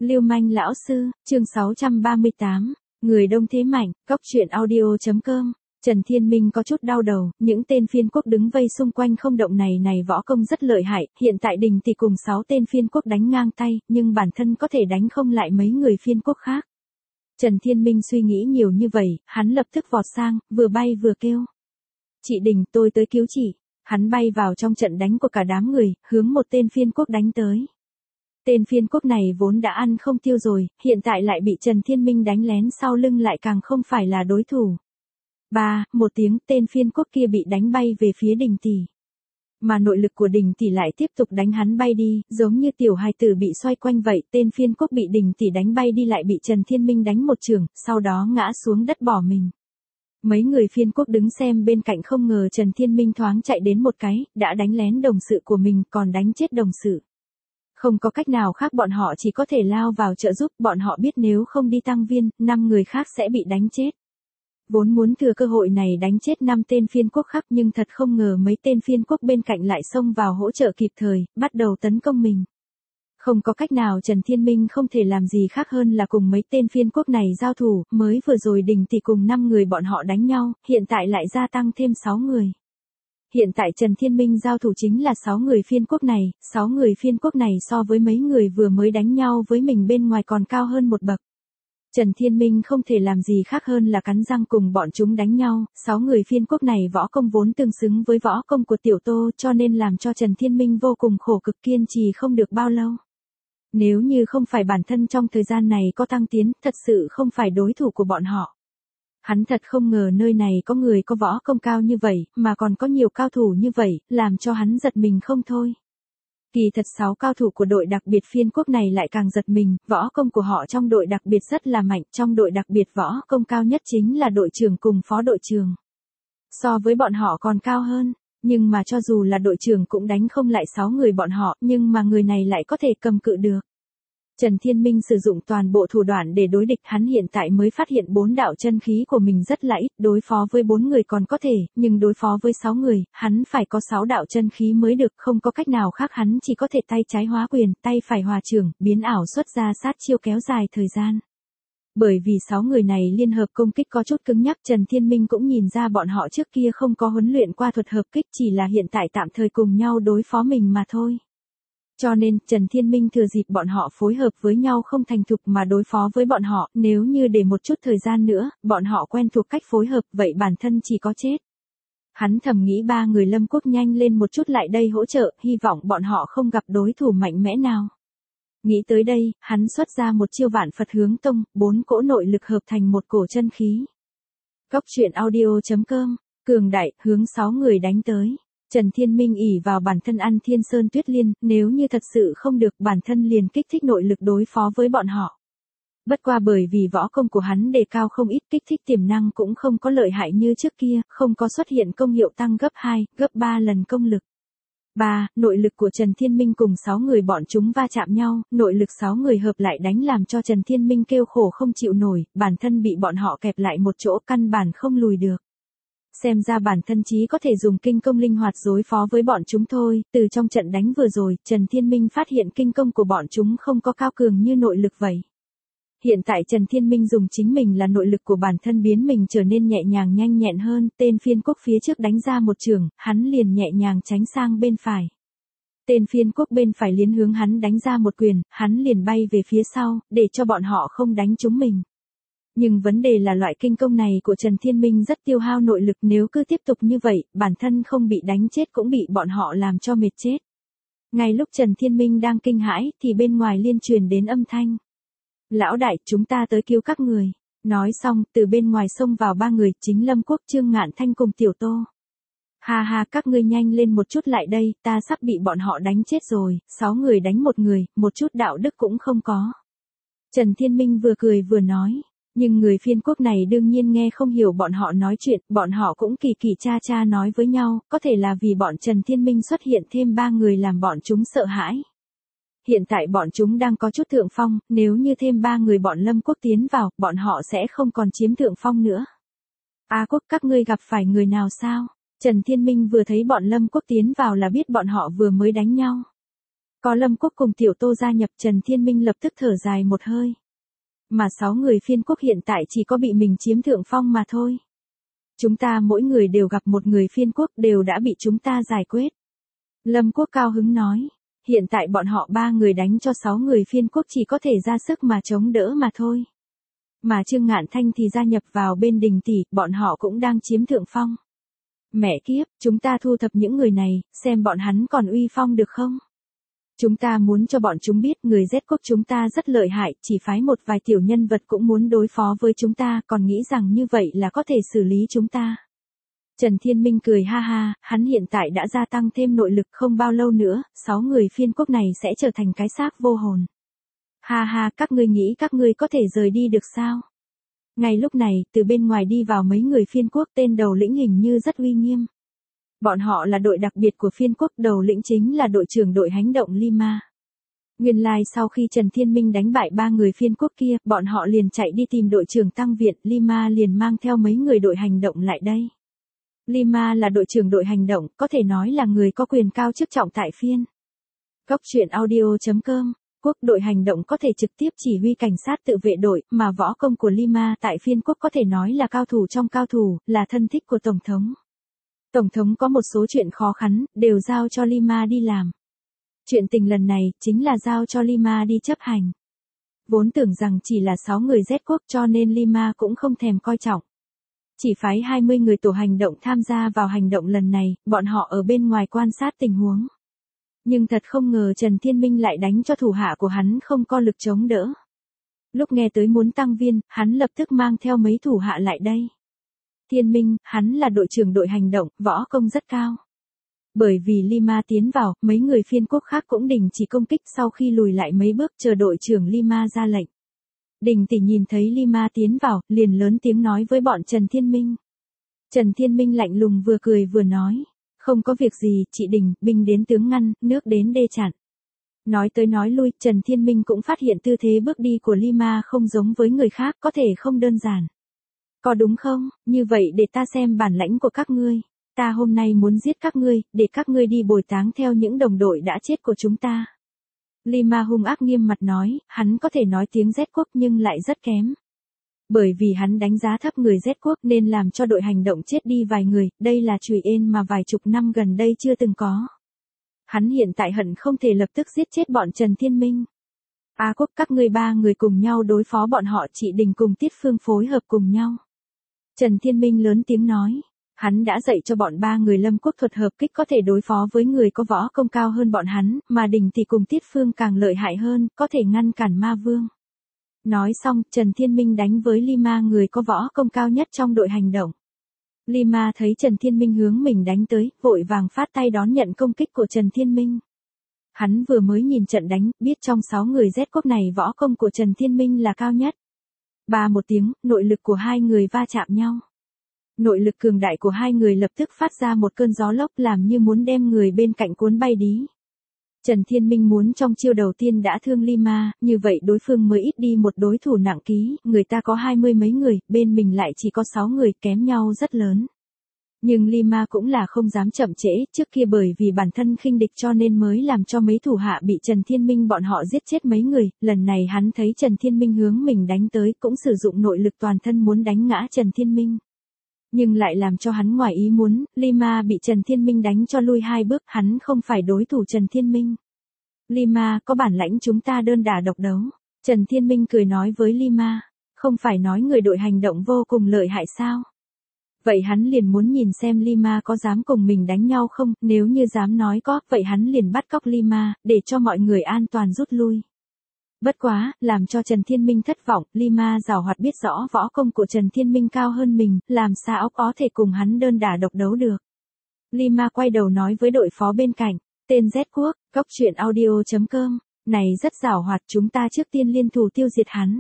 Lưu manh lão sư, chương 638, người đông thế mạnh, Cóc truyện audio.com. Trần Thiên Minh có chút đau đầu, những tên phiên quốc đứng vây xung quanh không động này võ công rất lợi hại, hiện tại Đình Tỷ cùng 6 tên phiên quốc đánh ngang tay, nhưng bản thân có thể đánh không lại mấy người phiên quốc khác. Trần Thiên Minh suy nghĩ nhiều như vậy, hắn lập tức vọt sang, vừa bay vừa kêu. Chị Đình, tôi tới cứu chị. Hắn bay vào trong trận đánh của cả đám người, hướng một tên phiên quốc đánh tới. Tên phiên quốc này vốn đã ăn không tiêu rồi, hiện tại lại bị Trần Thiên Minh đánh lén sau lưng lại càng không phải là đối thủ. Một tiếng, tên phiên quốc kia bị đánh bay về phía Đình Tỷ. Mà nội lực của Đình Tỷ lại tiếp tục đánh hắn bay đi, giống như tiểu hài tử bị xoay quanh vậy, tên phiên quốc bị Đình Tỷ đánh bay đi lại bị Trần Thiên Minh đánh một chưởng, sau đó ngã xuống đất bỏ mình. Mấy người phiên quốc đứng xem bên cạnh không ngờ Trần Thiên Minh thoáng chạy đến một cái, đã đánh lén đồng sự của mình còn đánh chết đồng sự. Không có cách nào khác, bọn họ chỉ có thể lao vào trợ giúp, bọn họ biết nếu không đi tăng viên, 5 người khác sẽ bị đánh chết. Vốn muốn thừa cơ hội này đánh chết 5 tên phiên quốc khác nhưng thật không ngờ mấy tên phiên quốc bên cạnh lại xông vào hỗ trợ kịp thời, bắt đầu tấn công mình. Không có cách nào, Trần Thiên Minh không thể làm gì khác hơn là cùng mấy tên phiên quốc này giao thủ, mới vừa rồi Đình Tỷ cùng 5 người bọn họ đánh nhau, hiện tại lại gia tăng thêm 6 người. Hiện tại Trần Thiên Minh giao thủ chính là 6 người phiên quốc này, 6 người phiên quốc này so với mấy người vừa mới đánh nhau với mình bên ngoài còn cao hơn một bậc. Trần Thiên Minh không thể làm gì khác hơn là cắn răng cùng bọn chúng đánh nhau, 6 người phiên quốc này võ công vốn tương xứng với võ công của Tiểu Tô cho nên làm cho Trần Thiên Minh vô cùng khổ cực, kiên trì không được bao lâu. Nếu như không phải bản thân trong thời gian này có tăng tiến, thật sự không phải đối thủ của bọn họ. Hắn thật không ngờ nơi này có người có võ công cao như vậy, mà còn có nhiều cao thủ như vậy, làm cho hắn giật mình không thôi. Kỳ thật 6 cao thủ của đội đặc biệt phiên quốc này lại càng giật mình, võ công của họ trong đội đặc biệt rất là mạnh, trong đội đặc biệt võ công cao nhất chính là đội trưởng cùng phó đội trưởng. So với bọn họ còn cao hơn, nhưng mà cho dù là đội trưởng cũng đánh không lại 6 người bọn họ, nhưng mà người này lại có thể cầm cự được. Trần Thiên Minh sử dụng toàn bộ thủ đoạn để đối địch, hắn hiện tại mới phát hiện 4 đạo chân khí của mình rất là ít, đối phó với 4 người còn có thể, nhưng đối phó với 6 người, hắn phải có 6 đạo chân khí mới được, không có cách nào khác, hắn chỉ có thể tay trái hóa quyền, tay phải hòa chưởng, biến ảo xuất ra sát chiêu kéo dài thời gian. Bởi vì 6 người này liên hợp công kích có chút cứng nhắc, Trần Thiên Minh cũng nhìn ra bọn họ trước kia không có huấn luyện qua thuật hợp kích, chỉ là hiện tại tạm thời cùng nhau đối phó mình mà thôi. Cho nên, Trần Thiên Minh thừa dịp bọn họ phối hợp với nhau không thành thục mà đối phó với bọn họ, nếu như để một chút thời gian nữa, bọn họ quen thuộc cách phối hợp, vậy bản thân chỉ có chết. Hắn thầm nghĩ 3 người Lâm Quốc nhanh lên một chút lại đây hỗ trợ, hy vọng bọn họ không gặp đối thủ mạnh mẽ nào. Nghĩ tới đây, hắn xuất ra một chiêu Vạn Phật hướng tông, 4 cỗ nội lực hợp thành một cổ chân khí. Cóc truyện audio.com, cường đại, hướng 6 người đánh tới. Trần Thiên Minh ỷ vào bản thân ăn Thiên Sơn Tuyết Liên, nếu như thật sự không được, bản thân liền kích thích nội lực đối phó với bọn họ. Bất qua bởi vì võ công của hắn đề cao không ít, kích thích tiềm năng cũng không có lợi hại như trước kia, không có xuất hiện công hiệu tăng gấp 2, gấp 3 lần công lực. Nội lực của Trần Thiên Minh cùng 6 người bọn chúng va chạm nhau, nội lực 6 người hợp lại đánh làm cho Trần Thiên Minh kêu khổ không chịu nổi, bản thân bị bọn họ kẹp lại một chỗ, căn bản không lùi được. Xem ra bản thân chí có thể dùng kinh công linh hoạt đối phó với bọn chúng thôi, từ trong trận đánh vừa rồi, Trần Thiên Minh phát hiện kinh công của bọn chúng không có cao cường như nội lực vậy. Hiện tại Trần Thiên Minh dùng chính mình là nội lực của bản thân biến mình trở nên nhẹ nhàng nhanh nhẹn hơn, tên phiên quốc phía trước đánh ra một chưởng, hắn liền nhẹ nhàng tránh sang bên phải. Tên phiên quốc bên phải liền hướng hắn đánh ra một quyền, hắn liền bay về phía sau, để cho bọn họ không đánh trúng mình. Nhưng vấn đề là loại kinh công này của Trần Thiên Minh rất tiêu hao nội lực, nếu cứ tiếp tục như vậy, bản thân không bị đánh chết cũng bị bọn họ làm cho mệt chết. Ngay lúc Trần Thiên Minh đang kinh hãi, thì bên ngoài liên truyền đến âm thanh. Lão đại, chúng ta tới cứu các người. Nói xong, từ bên ngoài xông vào 3 người, chính Lâm Quốc, Trương Ngạn Thanh cùng Tiểu Tô. Ha, các ngươi nhanh lên một chút lại đây, ta sắp bị bọn họ đánh chết rồi, 6 người đánh một người, một chút đạo đức cũng không có. Trần Thiên Minh vừa cười vừa nói. Nhưng người phiên quốc này đương nhiên nghe không hiểu bọn họ nói chuyện, bọn họ cũng kỳ cha nói với nhau, có thể là vì bọn Trần Thiên Minh xuất hiện thêm 3 người làm bọn chúng sợ hãi. Hiện tại bọn chúng đang có chút thượng phong, nếu như thêm 3 người bọn Lâm Quốc tiến vào, bọn họ sẽ không còn chiếm thượng phong nữa. Quốc, các ngươi gặp phải người nào sao? Trần Thiên Minh vừa thấy bọn Lâm Quốc tiến vào là biết bọn họ vừa mới đánh nhau. Có Lâm Quốc cùng Tiểu Tô gia nhập, Trần Thiên Minh lập tức thở dài một hơi. Mà 6 người phiên quốc hiện tại chỉ có bị mình chiếm thượng phong mà thôi. Chúng ta mỗi người đều gặp một người phiên quốc, đều đã bị chúng ta giải quyết. Lâm Quốc cao hứng nói. Hiện tại bọn họ 3 người đánh cho 6 người phiên quốc chỉ có thể ra sức mà chống đỡ mà thôi. Mà Trương Ngạn Thanh thì gia nhập vào bên Đình tỷ, bọn họ cũng đang chiếm thượng phong. Mẹ kiếp, chúng ta thu thập những người này, xem bọn hắn còn uy phong được không? Chúng ta muốn cho bọn chúng biết người Z quốc chúng ta rất lợi hại, chỉ phái một vài tiểu nhân vật cũng muốn đối phó với chúng ta, còn nghĩ rằng như vậy là có thể xử lý chúng ta. Trần Thiên Minh cười ha ha, hắn hiện tại đã gia tăng thêm nội lực, không bao lâu nữa, 6 người phiên quốc này sẽ trở thành cái xác vô hồn. Ha ha, các ngươi nghĩ các ngươi có thể rời đi được sao? Ngay lúc này, từ bên ngoài đi vào mấy người phiên quốc, tên đầu lĩnh hình như rất uy nghiêm. Bọn họ là đội đặc biệt của phiên quốc, đầu lĩnh chính là đội trưởng đội hành động Lima. Nguyên lai sau khi Trần Thiên Minh đánh bại 3 người phiên quốc kia, bọn họ liền chạy đi tìm đội trưởng tăng viện, Lima liền mang theo mấy người đội hành động lại đây. Lima là đội trưởng đội hành động, có thể nói là người có quyền cao chức trọng tại phiên. Góc truyện audio.com, quốc đội hành động có thể trực tiếp chỉ huy cảnh sát tự vệ đội, mà võ công của Lima tại phiên quốc có thể nói là cao thủ trong cao thủ, là thân thích của Tổng thống. Tổng thống có một số chuyện khó khăn, đều giao cho Lima đi làm. Chuyện tình lần này, chính là giao cho Lima đi chấp hành. Vốn tưởng rằng chỉ là 6 người Z quốc cho nên Lima cũng không thèm coi trọng. Chỉ phái 20 người tổ hành động tham gia vào hành động lần này, bọn họ ở bên ngoài quan sát tình huống. Nhưng thật không ngờ Trần Thiên Minh lại đánh cho thủ hạ của hắn không có lực chống đỡ. Lúc nghe tới muốn tăng viên, hắn lập tức mang theo mấy thủ hạ lại đây. Thiên Minh, hắn là đội trưởng đội hành động, võ công rất cao. Bởi vì Lima tiến vào, mấy người phiên quốc khác cũng đình chỉ công kích sau khi lùi lại mấy bước chờ đội trưởng Lima ra lệnh. Đình tỷ nhìn thấy Lima tiến vào, liền lớn tiếng nói với bọn Trần Thiên Minh. Trần Thiên Minh lạnh lùng vừa cười vừa nói. Không có việc gì, chị Đình, binh đến tướng ngăn, nước đến đê chặn. Nói tới nói lui, Trần Thiên Minh cũng phát hiện tư thế bước đi của Lima không giống với người khác, có thể không đơn giản. Có đúng không? Như vậy để ta xem bản lãnh của các ngươi. Ta hôm nay muốn giết các ngươi, để các ngươi đi bồi táng theo những đồng đội đã chết của chúng ta. Lima hung ác nghiêm mặt nói, hắn có thể nói tiếng Z quốc nhưng lại rất kém. Bởi vì hắn đánh giá thấp người Z quốc nên làm cho đội hành động chết đi vài người, đây là chùy ên mà vài chục năm gần đây chưa từng có. Hắn hiện tại hận không thể lập tức giết chết bọn Trần Thiên Minh. Á Quốc các ngươi 3 người cùng nhau đối phó bọn họ, chị Đình cùng Tiết Phương phối hợp cùng nhau. Trần Thiên Minh lớn tiếng nói. Hắn đã dạy cho bọn 3 người Lâm Quốc thuật hợp kích có thể đối phó với người có võ công cao hơn bọn hắn, mà Đình thì cùng Tiết Phương càng lợi hại hơn, có thể ngăn cản ma vương. Nói xong, Trần Thiên Minh đánh với Lima, người có võ công cao nhất trong đội hành động. Lima thấy Trần Thiên Minh hướng mình đánh tới, vội vàng phát tay đón nhận công kích của Trần Thiên Minh. Hắn vừa mới nhìn trận đánh, biết trong 6 người Z quốc này võ công của Trần Thiên Minh là cao nhất. Ba một tiếng, nội lực của hai người va chạm nhau. Nội lực cường đại của hai người lập tức phát ra một cơn gió lốc làm như muốn đem người bên cạnh cuốn bay đi. Trần Thiên Minh muốn trong chiêu đầu tiên đã thương Lima, như vậy đối phương mới ít đi một đối thủ nặng ký, người ta có 20 mấy người, bên mình lại chỉ có 6 người, kém nhau rất lớn. Nhưng Lima cũng là không dám chậm trễ, trước kia bởi vì bản thân khinh địch cho nên mới làm cho mấy thủ hạ bị Trần Thiên Minh bọn họ giết chết mấy người, lần này hắn thấy Trần Thiên Minh hướng mình đánh tới cũng sử dụng nội lực toàn thân muốn đánh ngã Trần Thiên Minh. Nhưng lại làm cho hắn ngoài ý muốn, Lima bị Trần Thiên Minh đánh cho lui 2 bước, hắn không phải đối thủ Trần Thiên Minh. Lima, có bản lãnh chúng ta đơn đả độc đấu. Trần Thiên Minh cười nói với Lima, không phải nói người đội hành động vô cùng lợi hại sao? Vậy hắn liền muốn nhìn xem Lima có dám cùng mình đánh nhau không, nếu như dám nói có, vậy hắn liền bắt cóc Lima, để cho mọi người an toàn rút lui. Bất quá, làm cho Trần Thiên Minh thất vọng, Lima giàu hoạt biết rõ võ công của Trần Thiên Minh cao hơn mình, làm sao có thể cùng hắn đơn đả độc đấu được. Lima quay đầu nói với đội phó bên cạnh, tên Z quốc, góc truyện audio.com, này rất giàu hoạt, chúng ta trước tiên liên thủ tiêu diệt hắn.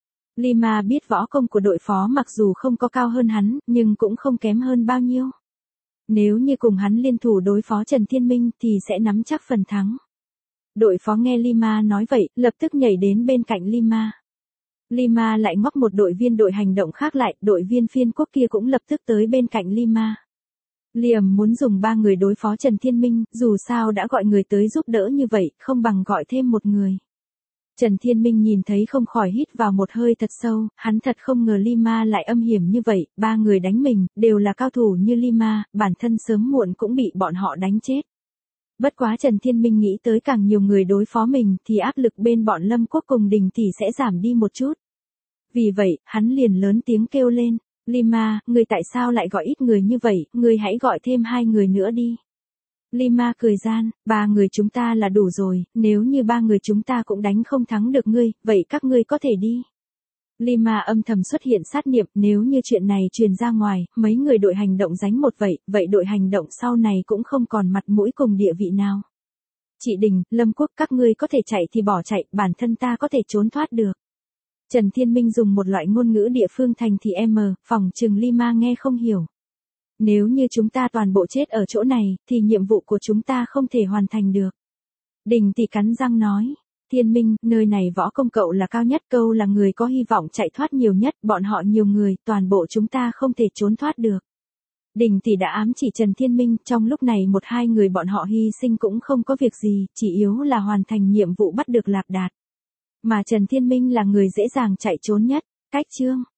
Lima biết võ công của đội phó mặc dù không có cao hơn hắn, nhưng cũng không kém hơn bao nhiêu. Nếu như cùng hắn liên thủ đối phó Trần Thiên Minh thì sẽ nắm chắc phần thắng. Đội phó nghe Lima nói vậy, lập tức nhảy đến bên cạnh Lima. Lima lại ngóc một đội viên đội hành động khác lại, đội viên phiên quốc kia cũng lập tức tới bên cạnh Lima. Liam muốn dùng 3 người đối phó Trần Thiên Minh, dù sao đã gọi người tới giúp đỡ như vậy, không bằng gọi thêm một người. Trần Thiên Minh nhìn thấy không khỏi hít vào một hơi thật sâu, hắn thật không ngờ Lima lại âm hiểm như vậy, 3 người đánh mình, đều là cao thủ như Lima, bản thân sớm muộn cũng bị bọn họ đánh chết. Bất quá Trần Thiên Minh nghĩ tới càng nhiều người đối phó mình thì áp lực bên bọn Lâm Quốc cùng Đình Tỷ sẽ giảm đi một chút. Vì vậy, hắn liền lớn tiếng kêu lên, Lima, người tại sao lại gọi ít người như vậy, người hãy gọi thêm 2 người nữa đi. Lima cười gian, 3 người chúng ta là đủ rồi, nếu như 3 người chúng ta cũng đánh không thắng được ngươi, vậy các ngươi có thể đi. Lima âm thầm xuất hiện sát niệm, nếu như chuyện này truyền ra ngoài, mấy người đội hành động đánh một vậy đội hành động sau này cũng không còn mặt mũi cùng địa vị nào. Chị Đình, Lâm Quốc, các ngươi có thể chạy thì bỏ chạy, bản thân ta có thể trốn thoát được. Trần Thiên Minh dùng một loại ngôn ngữ địa phương thành thì phỏng chừng Lima nghe không hiểu. Nếu như chúng ta toàn bộ chết ở chỗ này, thì nhiệm vụ của chúng ta không thể hoàn thành được. Đình Tỷ cắn răng nói, Thiên Minh, nơi này võ công cậu là cao nhất, câu là người có hy vọng chạy thoát nhiều nhất, bọn họ nhiều người, toàn bộ chúng ta không thể trốn thoát được. Đình Tỷ đã ám chỉ Trần Thiên Minh, trong lúc này 1-2 người bọn họ hy sinh cũng không có việc gì, chỉ yếu là hoàn thành nhiệm vụ bắt được Lạp Đạt. Mà Trần Thiên Minh là người dễ dàng chạy trốn nhất. Cách chương